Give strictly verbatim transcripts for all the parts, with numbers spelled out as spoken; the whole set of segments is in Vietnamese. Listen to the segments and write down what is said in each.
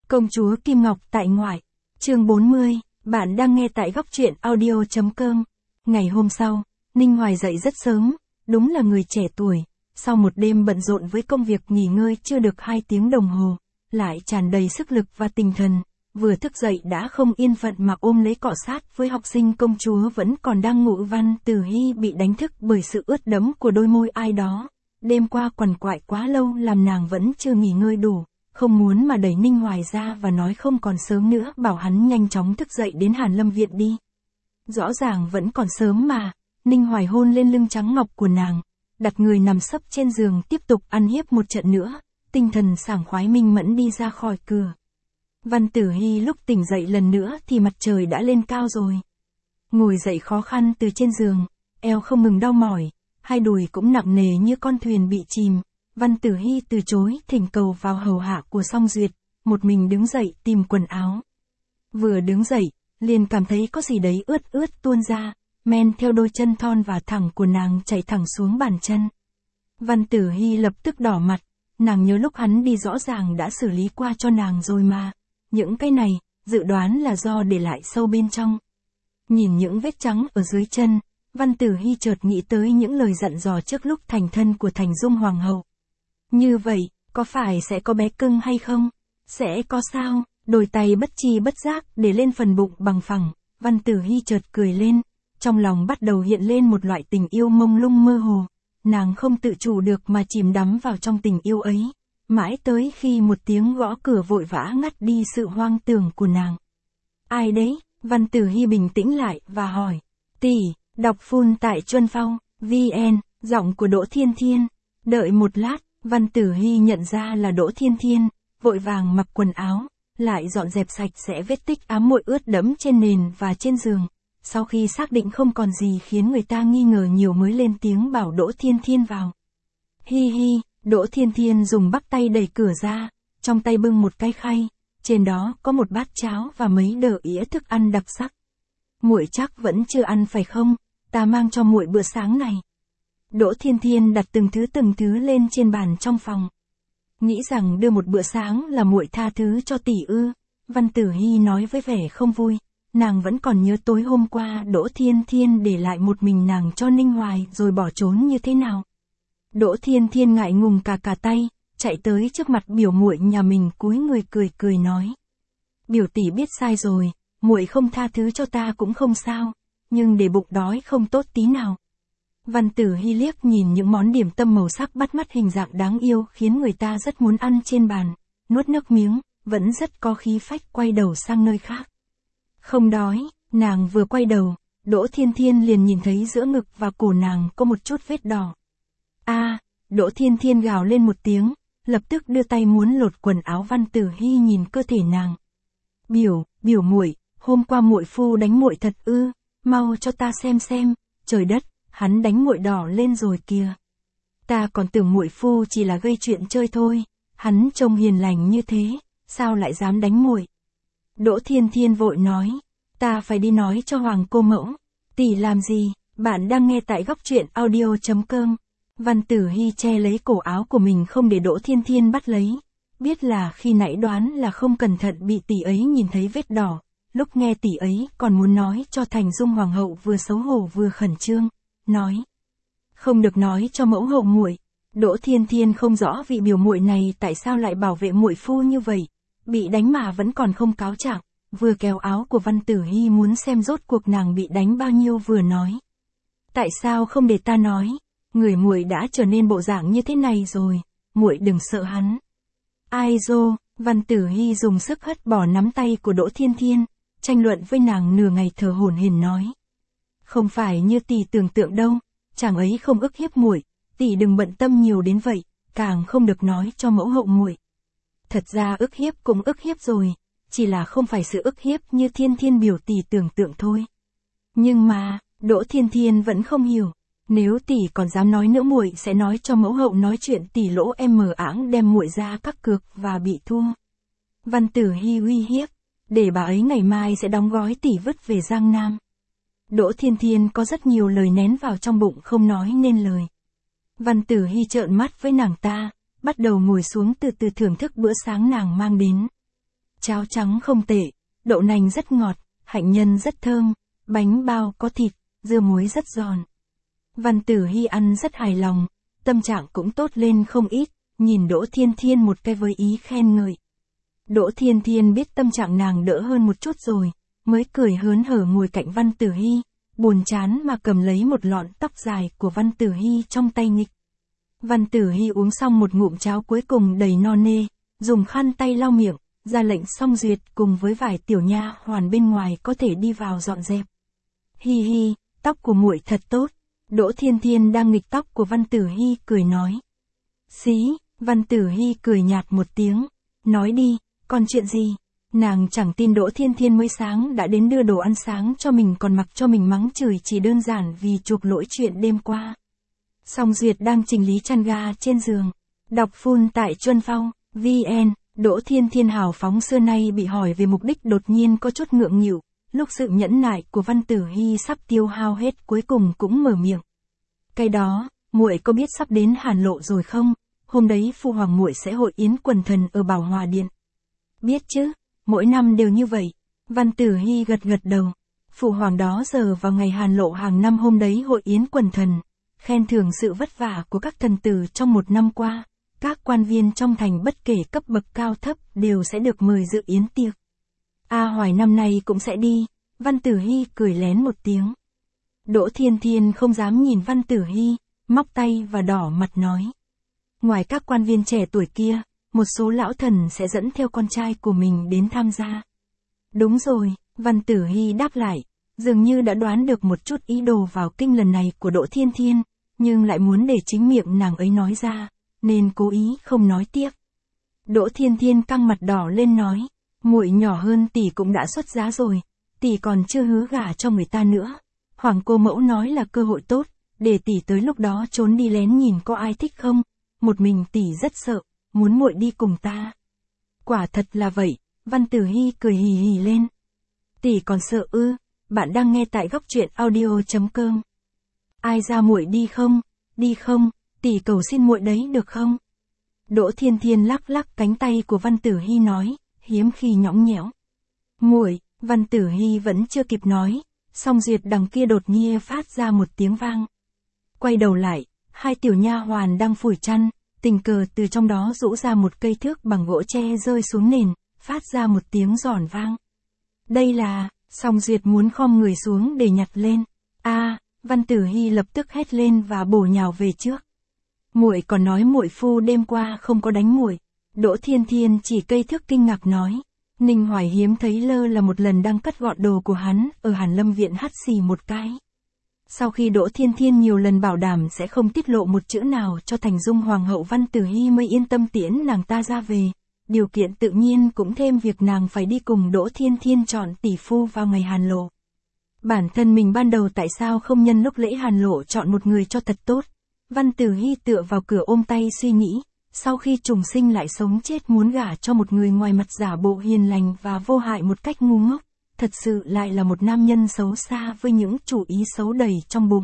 Công chúa Kim Ngọc tại ngoại. Chương bốn mươi, bạn đang nghe tại góc truyện audio chấm com. Ngày hôm sau, Ninh Hoài dậy rất sớm, đúng là người trẻ tuổi. Sau một đêm bận rộn với công việc nghỉ ngơi chưa được hai tiếng đồng hồ, lại tràn đầy sức lực và tinh thần. Vừa thức dậy đã không yên phận mà ôm lấy cọ sát với học sinh công chúa vẫn còn đang ngủ. Văn Tử Hy bị đánh thức bởi sự ướt đẫm của đôi môi ai đó. Đêm qua quằn quại quá lâu làm nàng vẫn chưa nghỉ ngơi đủ, không muốn mà đẩy Ninh Hoài ra và nói không còn sớm nữa, bảo hắn nhanh chóng thức dậy đến Hàn Lâm Viện đi. Rõ ràng vẫn còn sớm mà. Ninh Hoài hôn lên lưng trắng ngọc của nàng, đặt người nằm sấp trên giường tiếp tục ăn hiếp một trận nữa, tinh thần sảng khoái minh mẫn đi ra khỏi cửa. Văn Tử Hy lúc tỉnh dậy lần nữa thì mặt trời đã lên cao rồi. Ngồi dậy khó khăn từ trên giường, eo không ngừng đau mỏi, hai đùi cũng nặng nề như con thuyền bị chìm. Văn Tử Hy từ chối thỉnh cầu vào hầu hạ của Song Duyệt, một mình đứng dậy tìm quần áo. Vừa đứng dậy, liền cảm thấy có gì đấy ướt ướt tuôn ra, men theo đôi chân thon và thẳng của nàng chảy thẳng xuống bàn chân. Văn Tử Hy lập tức đỏ mặt, nàng nhớ lúc hắn đi rõ ràng đã xử lý qua cho nàng rồi mà. Những cái này, dự đoán là do để lại sâu bên trong. Nhìn những vết trắng ở dưới chân, Văn Tử Hy chợt nghĩ tới những lời dặn dò trước lúc thành thân của Thành Dung Hoàng hậu. Như vậy, có phải sẽ có bé cưng hay không? Sẽ có sao? Đôi tay bất chi bất giác để lên phần bụng bằng phẳng, Văn Tử Hy chợt cười lên, trong lòng bắt đầu hiện lên một loại tình yêu mông lung mơ hồ. Nàng không tự chủ được mà chìm đắm vào trong tình yêu ấy, mãi tới khi một tiếng gõ cửa vội vã ngắt đi sự hoang tưởng của nàng. Ai đấy? Văn Tử Hy bình tĩnh lại và hỏi. Tỷ, đọc full tại Chuân Phong, vn, giọng của Đỗ Thiên Thiên. Đợi một lát, Văn Tử Hy nhận ra là Đỗ Thiên Thiên, vội vàng mặc quần áo, lại dọn dẹp sạch sẽ vết tích ám muội ướt đẫm trên nền và trên giường. Sau khi xác định không còn gì khiến người ta nghi ngờ nhiều mới lên tiếng bảo Đỗ Thiên Thiên vào. Hi hi, Đỗ Thiên Thiên dùng bắt tay đẩy cửa ra, trong tay bưng một cái khay, trên đó có một bát cháo và mấy đờ ĩa thức ăn đặc sắc. Muội chắc vẫn chưa ăn phải không? Ta mang cho muội bữa sáng này. Đỗ Thiên Thiên đặt từng thứ từng thứ lên trên bàn trong phòng. Nghĩ rằng đưa một bữa sáng là muội tha thứ cho tỷ ư? Văn Tử Hy nói với vẻ không vui. Nàng vẫn còn nhớ tối hôm qua Đỗ Thiên Thiên để lại một mình nàng cho Ninh Hoài rồi bỏ trốn như thế nào. Đỗ Thiên Thiên ngại ngùng cả cả tay, chạy tới trước mặt biểu muội nhà mình cúi người cười cười nói. Biểu tỷ biết sai rồi, muội không tha thứ cho ta cũng không sao, nhưng để bụng đói không tốt tí nào. Văn Tử Hy liếc nhìn những món điểm tâm màu sắc bắt mắt hình dạng đáng yêu khiến người ta rất muốn ăn trên bàn, nuốt nước miếng, vẫn rất có khí phách quay đầu sang nơi khác. Không đói, nàng vừa quay đầu, Đỗ Thiên Thiên liền nhìn thấy giữa ngực và cổ nàng có một chút vết đỏ. A, à, Đỗ Thiên Thiên gào lên một tiếng, lập tức đưa tay muốn lột quần áo. Văn Tử Hy nhìn cơ thể nàng. Biểu, biểu muội, hôm qua muội phu đánh muội thật ư? Mau cho ta xem xem. Trời đất, hắn đánh muội đỏ lên rồi kìa. Ta còn tưởng muội phu chỉ là gây chuyện chơi thôi, hắn trông hiền lành như thế, sao lại dám đánh muội? Đỗ Thiên Thiên vội nói, ta phải đi nói cho Hoàng cô mẫu. Tỷ làm gì? Bạn đang nghe tại góc truyện audio chấm com. Văn Tử Hy che lấy cổ áo của mình không để Đỗ Thiên Thiên bắt lấy. Biết là khi nãy đoán là không cẩn thận bị tỷ ấy nhìn thấy vết đỏ. Lúc nghe tỷ ấy còn muốn nói cho Thành Dung Hoàng hậu vừa xấu hổ vừa khẩn trương. Nói. Không được nói cho mẫu hậu muội. Đỗ Thiên Thiên không rõ vị biểu muội này tại sao lại bảo vệ muội phu như vậy. Bị đánh mà vẫn còn không cáo trạng, vừa kéo áo của Văn Tử Hy muốn xem rốt cuộc nàng bị đánh bao nhiêu vừa nói. Tại sao không để ta nói? Người muội đã trở nên bộ dạng như thế này rồi, muội đừng sợ hắn. Ai dô, Văn Tử Hy dùng sức hất bỏ nắm tay của Đỗ Thiên Thiên, tranh luận với nàng nửa ngày thở hổn hển nói. Không phải như tỷ tưởng tượng đâu, chàng ấy không ức hiếp muội, tỷ đừng bận tâm nhiều đến vậy, càng không được nói cho mẫu hậu muội. Thật ra ức hiếp cũng ức hiếp rồi, chỉ là không phải sự ức hiếp như Thiên Thiên biểu tỷ tưởng tượng thôi. Nhưng mà, Đỗ Thiên Thiên vẫn không hiểu. Nếu tỷ còn dám nói nữa muội sẽ nói cho mẫu hậu nói chuyện tỷ lỗ em mờ áng đem muội ra các cược và bị thua. Văn Tử Hy uy hiếp, để bà ấy ngày mai sẽ đóng gói tỷ vứt về Giang Nam. Đỗ Thiên Thiên có rất nhiều lời nén vào trong bụng không nói nên lời. Văn Tử Hy trợn mắt với nàng ta, bắt đầu ngồi xuống từ từ thưởng thức bữa sáng nàng mang đến. cháo trắng không tệ, đậu nành rất ngọt, hạnh nhân rất thơm, bánh bao có thịt, dưa muối rất giòn. Văn Tử Hy ăn rất hài lòng, tâm trạng cũng tốt lên không ít, nhìn Đỗ Thiên Thiên một cái với ý khen ngợi. Đỗ Thiên Thiên biết tâm trạng nàng đỡ hơn một chút rồi, mới cười hớn hở ngồi cạnh Văn Tử Hy, buồn chán mà cầm lấy một lọn tóc dài của Văn Tử Hy trong tay nghịch. Văn Tử Hy uống xong một ngụm cháo cuối cùng đầy no nê, dùng khăn tay lau miệng, ra lệnh Song Duyệt cùng với vài tiểu nha hoàn bên ngoài có thể đi vào dọn dẹp. Hi hi, tóc của muội thật tốt. Đỗ Thiên Thiên đang nghịch tóc của Văn Tử Hy cười nói. Xí, Văn Tử Hy cười nhạt một tiếng, nói đi, còn chuyện gì? Nàng chẳng tin Đỗ Thiên Thiên mới sáng đã đến đưa đồ ăn sáng cho mình còn mặc cho mình mắng chửi chỉ đơn giản vì chuộc lỗi chuyện đêm qua. Song Duyệt đang chỉnh lý chăn ga trên giường, đọc full tại Chuân Phong, vn, Đỗ Thiên Thiên hào phóng xưa nay bị hỏi về mục đích đột nhiên có chút ngượng nghịu, lúc sự nhẫn nại của Văn Tử Hy sắp tiêu hao hết cuối cùng cũng mở miệng. Cái đó, muội có biết sắp đến Hàn Lộ rồi không? Hôm đấy phu hoàng muội sẽ hội yến quần thần ở Bảo Hòa Điện. Biết chứ, mỗi năm đều như vậy. Văn Tử Hy gật gật đầu. Phụ hoàng đó giờ vào ngày Hàn Lộ hàng năm hôm đấy hội yến quần thần, khen thưởng sự vất vả của các thần tử trong một năm qua. Các quan viên trong thành bất kể cấp bậc cao thấp đều sẽ được mời dự yến tiệc. A Hoài năm nay cũng sẽ đi. Văn Tử Hy cười lén một tiếng. Đỗ Thiên Thiên không dám nhìn Văn Tử Hy, móc tay và đỏ mặt nói. Ngoài các quan viên trẻ tuổi kia, một số lão thần sẽ dẫn theo con trai của mình đến tham gia. Đúng rồi, Văn Tử Hy đáp lại, dường như đã đoán được một chút ý đồ vào kinh lần này của Đỗ Thiên Thiên, nhưng lại muốn để chính miệng nàng ấy nói ra, nên cố ý không nói tiếp. Đỗ Thiên Thiên căng mặt đỏ lên nói, muội nhỏ hơn tỷ cũng đã xuất giá rồi, tỷ còn chưa hứa gả cho người ta nữa. Hoàng cô mẫu nói là cơ hội tốt, để tỷ tới lúc đó trốn đi lén nhìn có ai thích không, một mình tỷ rất sợ, muốn muội đi cùng ta. Quả thật là vậy, Văn Tử Hy cười hì hì lên. Tỷ còn sợ ư? Bạn đang nghe tại góc truyện audio chấm com. Ai ra muội đi không? Đi không? Tỷ cầu xin muội đấy được không? Đỗ Thiên Thiên lắc lắc cánh tay của Văn Tử Hy nói, hiếm khi nhõng nhẽo. Muội, Văn Tử Hy vẫn chưa kịp nói, Song Duyệt đằng kia đột nhiên phát ra một tiếng vang. Quay đầu lại, hai tiểu nha hoàn đang phủi chăn, tình cờ từ trong đó rũ ra một cây thước bằng gỗ tre rơi xuống nền, phát ra một tiếng giòn vang. Đây là, Song Duyệt muốn khom người xuống để nhặt lên. A, Văn Tử Hy lập tức hét lên và bổ nhào về trước. Muội còn nói muội phu đêm qua không có đánh muội. Đỗ Thiên Thiên chỉ cây thước kinh ngạc nói. Ninh Hoài hiếm thấy lơ là một lần đang cất gọn đồ của hắn ở Hàn Lâm Viện hắt xì một cái. Sau khi Đỗ Thiên Thiên nhiều lần bảo đảm sẽ không tiết lộ một chữ nào cho Thành Dung Hoàng hậu, Văn Tử Hy mới yên tâm tiễn nàng ta ra về. Điều kiện tự nhiên cũng thêm việc nàng phải đi cùng Đỗ Thiên Thiên chọn tỷ phu vào ngày Hàn Lộ. Bản thân mình ban đầu tại sao không nhân lúc lễ Hàn Lộ chọn một người cho thật tốt. Văn Tử Hy tựa vào cửa ôm tay suy nghĩ, sau khi trùng sinh lại sống chết muốn gả cho một người ngoài mặt giả bộ hiền lành và vô hại một cách ngu ngốc, thật sự lại là một nam nhân xấu xa với những chủ ý xấu đầy trong bụng.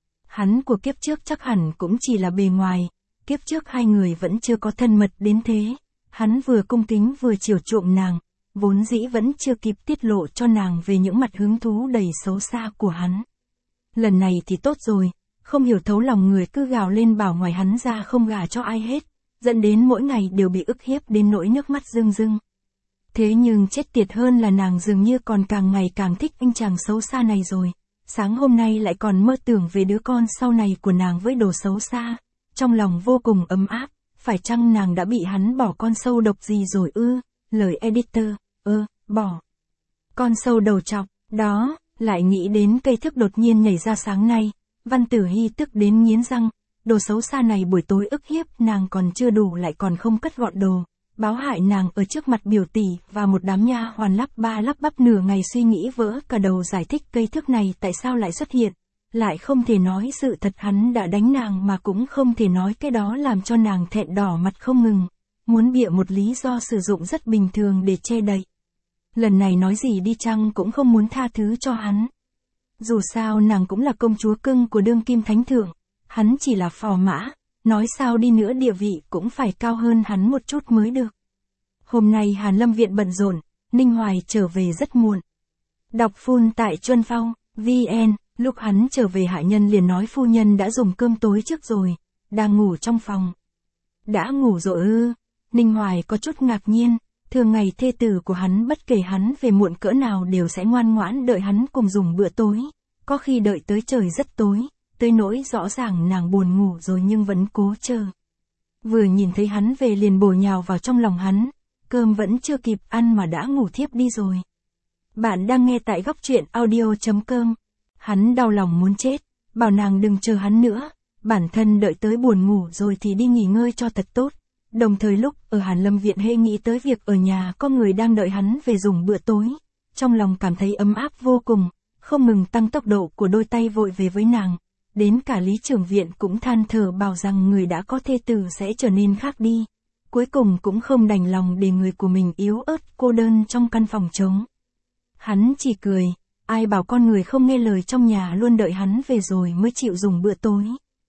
Hắn của kiếp trước chắc hẳn cũng chỉ là bề ngoài, kiếp trước hai người vẫn chưa có thân mật đến thế, hắn vừa cung kính vừa chiều chuộng nàng, vốn dĩ vẫn chưa kịp tiết lộ cho nàng về những mặt hứng thú đầy xấu xa của hắn. Lần này thì tốt rồi, không hiểu thấu lòng người cứ gào lên bảo ngoài hắn ra không gả cho ai hết, dẫn đến mỗi ngày đều bị ức hiếp đến nỗi nước mắt rưng rưng. Thế nhưng chết tiệt hơn là nàng dường như còn càng ngày càng thích anh chàng xấu xa này rồi, sáng hôm nay lại còn mơ tưởng về đứa con sau này của nàng với đồ xấu xa, trong lòng vô cùng ấm áp, phải chăng nàng đã bị hắn bỏ con sâu độc gì rồi ư, lời editor, ơ, bỏ. Con sâu đầu trọc, đó, lại nghĩ đến cây thước đột nhiên nhảy ra sáng nay, Văn Tử Hy tức đến nghiến răng, đồ xấu xa này buổi tối ức hiếp nàng còn chưa đủ lại còn không cất gọn đồ, báo hại nàng ở trước mặt biểu tỷ và một đám nha hoàn lắp ba lắp bắp nửa ngày suy nghĩ vỡ cả đầu giải thích cây thước này tại sao lại xuất hiện, lại không thể nói sự thật hắn đã đánh nàng mà cũng không thể nói cái đó làm cho nàng thẹn đỏ mặt không ngừng, muốn bịa một lý do sử dụng rất bình thường để che đậy. Lần này nói gì đi chăng cũng không muốn tha thứ cho hắn. Dù sao nàng cũng là công chúa cưng của đương kim thánh thượng, hắn chỉ là phò mã, nói sao đi nữa địa vị cũng phải cao hơn hắn một chút mới được. Hôm nay Hàn Lâm Viện bận rộn, Ninh Hoài trở về rất muộn. Đọc full tại Chuân Phong, vê en, lúc hắn trở về hạ nhân liền nói phu nhân đã dùng cơm tối trước rồi, đang ngủ trong phòng. Đã ngủ rồi ư? Ninh Hoài có chút ngạc nhiên, thường ngày thê tử của hắn bất kể hắn về muộn cỡ nào đều sẽ ngoan ngoãn đợi hắn cùng dùng bữa tối, có khi đợi tới trời rất tối, tới nỗi rõ ràng nàng buồn ngủ rồi nhưng vẫn cố chờ. Vừa nhìn thấy hắn về liền bổ nhào vào trong lòng hắn, cơm vẫn chưa kịp ăn mà đã ngủ thiếp đi rồi. Bạn đang nghe tại góc truyện audio chấm com. Hắn đau lòng muốn chết, bảo nàng đừng chờ hắn nữa, bản thân đợi tới buồn ngủ rồi thì đi nghỉ ngơi cho thật tốt. Đồng thời lúc ở Hàn Lâm Viện hễ nghĩ tới việc ở nhà có người đang đợi hắn về dùng bữa tối, trong lòng cảm thấy ấm áp vô cùng, không ngừng tăng tốc độ của đôi tay vội về với nàng. Đến cả Lý Trưởng Viện cũng than thở bảo rằng người đã có thê tử sẽ trở nên khác đi. Cuối cùng cũng không đành lòng để người của mình yếu ớt cô đơn trong căn phòng trống. Hắn chỉ cười, ai bảo con người không nghe lời trong nhà luôn đợi hắn về rồi mới chịu dùng bữa tối.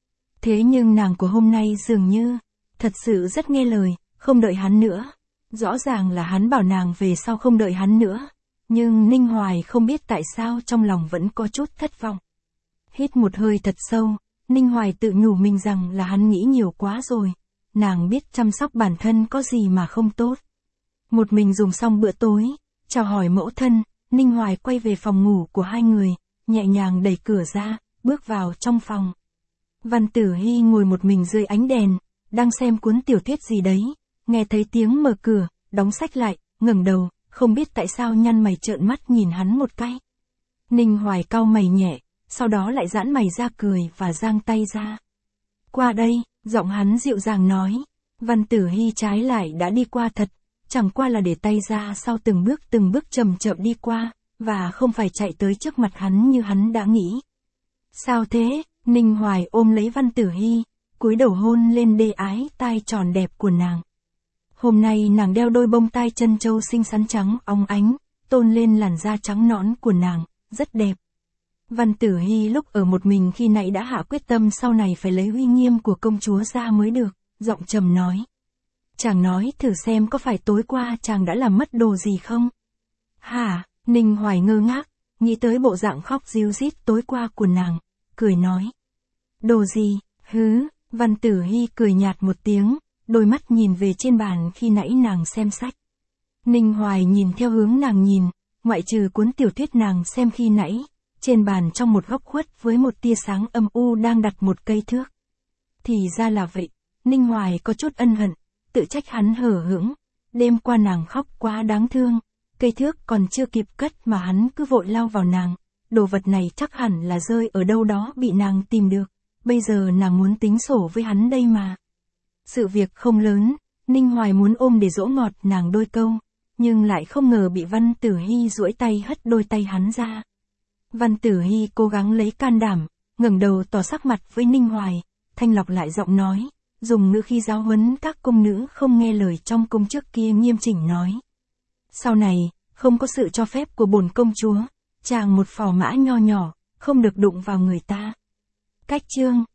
Thế nhưng nàng của hôm nay dường như, thật sự rất nghe lời, không đợi hắn nữa. Rõ ràng là hắn bảo nàng về sau không đợi hắn nữa. Nhưng Ninh Hoài không biết tại sao trong lòng vẫn có chút thất vọng. Hít một hơi thật sâu, Ninh Hoài tự nhủ mình rằng là hắn nghĩ nhiều quá rồi. Nàng biết chăm sóc bản thân có gì mà không tốt. Một mình dùng xong bữa tối, chào hỏi mẫu thân, Ninh Hoài quay về phòng ngủ của hai người, nhẹ nhàng đẩy cửa ra, bước vào trong phòng. Văn Tử Hy ngồi một mình dưới ánh đèn, đang xem cuốn tiểu thuyết gì đấy, nghe thấy tiếng mở cửa, đóng sách lại, ngẩng đầu, không biết tại sao nhăn mày trợn mắt nhìn hắn một cái. Ninh Hoài cau mày nhẹ, sau đó lại giãn mày ra cười và giang tay ra. Qua đây, giọng hắn dịu dàng nói. Văn Tử Hy trái lại đã đi qua thật, chẳng qua là để tay ra sau từng bước từng bước chậm chậm đi qua, và không phải chạy tới trước mặt hắn như hắn đã nghĩ. Sao thế? Ninh Hoài ôm lấy Văn Tử Hy, cúi đầu hôn lên đê ái tai tròn đẹp của nàng. Hôm nay nàng đeo đôi bông tai chân châu xinh xắn trắng óng ánh, tôn lên làn da trắng nõn của nàng, rất đẹp. Văn Tử Hy lúc ở một mình khi nãy đã hạ quyết tâm sau này phải lấy uy nghiêm của công chúa ra mới được, giọng trầm nói. Chàng nói thử xem có phải tối qua chàng đã làm mất đồ gì không? Hả? Ninh Hoài ngơ ngác, nghĩ tới bộ dạng khóc ríu rít tối qua của nàng, cười nói. Đồ gì? Hứ? Văn Tử Hy cười nhạt một tiếng, đôi mắt nhìn về trên bàn khi nãy nàng xem sách. Ninh Hoài nhìn theo hướng nàng nhìn, ngoại trừ cuốn tiểu thuyết nàng xem khi nãy, trên bàn trong một góc khuất với một tia sáng âm u đang đặt một cây thước. Thì ra là vậy, Ninh Hoài có chút ân hận, tự trách hắn hở hững, đêm qua nàng khóc quá đáng thương, cây thước còn chưa kịp cất mà hắn cứ vội lao vào nàng, đồ vật này chắc hẳn là rơi ở đâu đó bị nàng tìm được, bây giờ nàng muốn tính sổ với hắn đây mà. Sự việc không lớn, Ninh Hoài muốn ôm để dỗ ngọt nàng đôi câu, nhưng lại không ngờ bị Văn Tử Hy duỗi tay hất đôi tay hắn ra. Văn Tử Hy cố gắng lấy can đảm, ngẩng đầu tỏ sắc mặt với Ninh Hoài, thanh lọc lại giọng nói, dùng ngữ khi giáo huấn các công nữ không nghe lời trong cung trước kia nghiêm chỉnh nói. Sau này, không có sự cho phép của bổn công chúa, chàng một phò mã nho nhỏ, không được đụng vào người ta. Cách chương